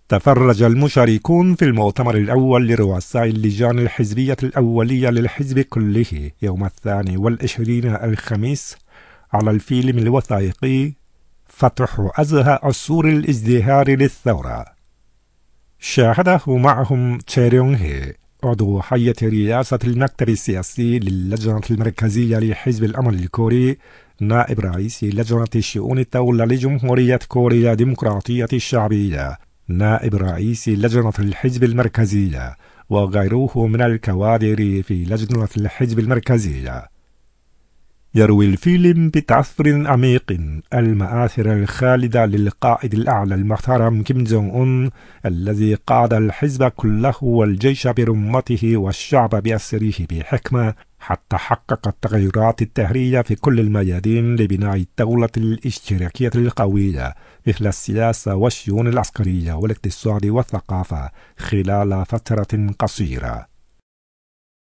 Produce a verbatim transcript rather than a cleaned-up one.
تفرج المشاركون في المؤتمر الأول لرؤساء اللجان الحزبية الأولية للحزب كله يوم الثاني والعشرين الخميس على الفيلم الوثائقي فتح أزهى عصور الازدهار للثورة. شاهده معهم تشي ريونغ هي عضو حية رئاسة المكتب السياسي للجنة المركزية لحزب الأمل الكوري، نائب رئيس لجنة شؤون الدولة لجمهورية كوريا الديمقراطية الشعبية، نائب رئيس لجنة الحزب المركزية، وغيره من الكوادر في لجنة الحزب المركزية. يروي الفيلم بتأثر عميق المآثر الخالدة للقائد الأعلى المحترم كيم جونغ أون، الذي قاد الحزب كله والجيش برمته والشعب بأسره بحكمة حتى حقق التغيرات التهرية في كل الميادين لبناء الدولة الاشتراكية القوية، مثل السياسة والشؤون العسكرية والاقتصاد والثقافة خلال فترة قصيرة.